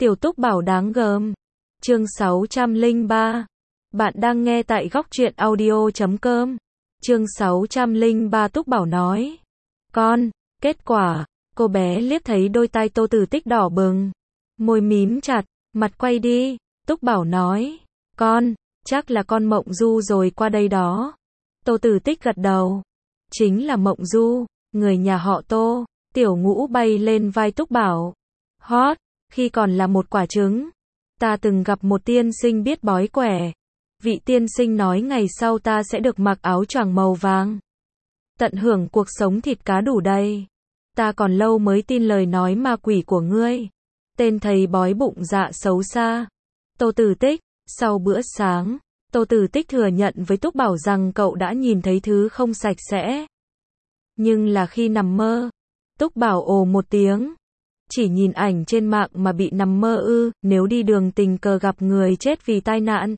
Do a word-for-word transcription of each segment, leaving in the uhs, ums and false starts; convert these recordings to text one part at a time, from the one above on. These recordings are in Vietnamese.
Tiểu Túc Bảo đáng gờm. Chương sáu trăm lẻ ba. Bạn đang nghe tại góc truyện audio chấm com. Chương sáu trăm lẻ ba. Túc Bảo nói. Con, kết quả, cô bé liếc thấy đôi tai Tô Tử Tích đỏ bừng, môi mím chặt, mặt quay đi. Túc Bảo nói. Con, chắc là con Mộng Du rồi qua đây đó. Tô Tử Tích gật đầu. Chính là Mộng Du, người nhà họ Tô. Tiểu Ngũ bay lên vai Túc Bảo. Hót, khi còn là một quả trứng, ta từng gặp một tiên sinh biết bói quẻ. Vị tiên sinh nói ngày sau ta sẽ được mặc áo choàng màu vàng, tận hưởng cuộc sống thịt cá đủ đầy. Ta còn lâu mới tin lời nói ma quỷ của ngươi. Tên thầy bói bụng dạ xấu xa. Tô Tử Tích. Sau bữa sáng, Tô Tử Tích thừa nhận với Túc Bảo rằng cậu đã nhìn thấy thứ không sạch sẽ. Nhưng là khi nằm mơ. Túc Bảo ồ một tiếng. Chỉ nhìn ảnh trên mạng mà bị nằm mơ ư? Nếu đi đường tình cờ gặp người chết vì tai nạn,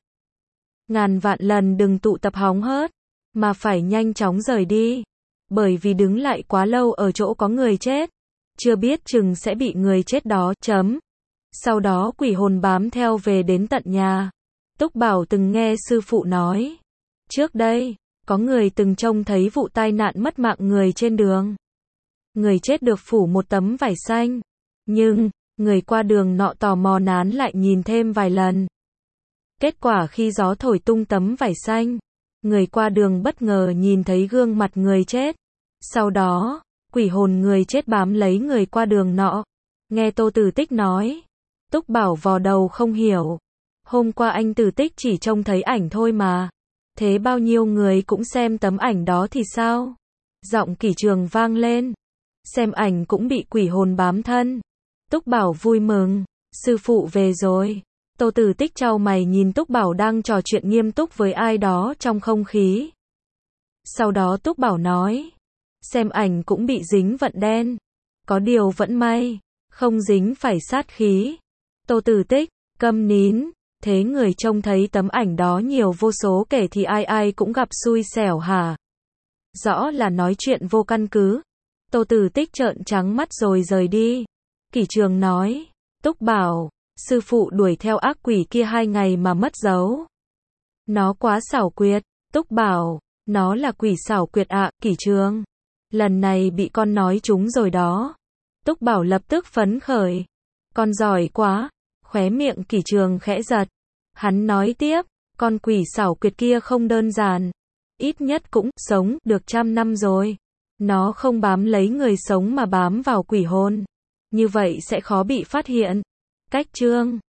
ngàn vạn lần đừng tụ tập hóng hớt, mà phải nhanh chóng rời đi. Bởi vì đứng lại quá lâu ở chỗ có người chết, chưa biết chừng sẽ bị người chết đó chấm. Sau đó quỷ hồn bám theo về đến tận nhà. Túc Bảo từng nghe sư phụ nói, trước đây, có người từng trông thấy vụ tai nạn mất mạng người trên đường. Người chết được phủ một tấm vải xanh. Nhưng, người qua đường nọ tò mò nán lại nhìn thêm vài lần. Kết quả khi gió thổi tung tấm vải xanh, người qua đường bất ngờ nhìn thấy gương mặt người chết. Sau đó, quỷ hồn người chết bám lấy người qua đường nọ. Nghe Tô Tử Tích nói, Túc Bảo vò đầu không hiểu. Hôm qua anh Tử Tích chỉ trông thấy ảnh thôi mà. Thế bao nhiêu người cũng xem tấm ảnh đó thì sao? Giọng Kỷ Trường vang lên. Xem ảnh cũng bị quỷ hồn bám thân. Túc Bảo vui mừng. Sư phụ về rồi. Tô Tử Tích chau mày nhìn Túc Bảo đang trò chuyện nghiêm túc với ai đó trong không khí. Sau đó Túc Bảo nói. Xem ảnh cũng bị dính vận đen. Có điều vẫn may, không dính phải sát khí. Tô Tử Tích, câm nín. Thế người trông thấy tấm ảnh đó nhiều vô số kể thì ai ai cũng gặp xui xẻo hả? Rõ là nói chuyện vô căn cứ. Tô Tử Tích trợn trắng mắt rồi rời đi. Kỷ Trường nói. Túc Bảo, sư phụ đuổi theo ác quỷ kia hai ngày mà mất dấu. Nó quá xảo quyệt. Túc Bảo, nó là quỷ xảo quyệt ạ. Kỷ Trường, lần này bị con nói trúng rồi đó. Túc Bảo lập tức phấn khởi. Con giỏi quá. Khóe miệng Kỷ Trường khẽ giật. Hắn nói tiếp, con quỷ xảo quyệt kia không đơn giản. Ít nhất cũng sống được trăm năm rồi. Nó không bám lấy người sống mà bám vào quỷ hồn. Như vậy sẽ khó bị phát hiện. Cách chương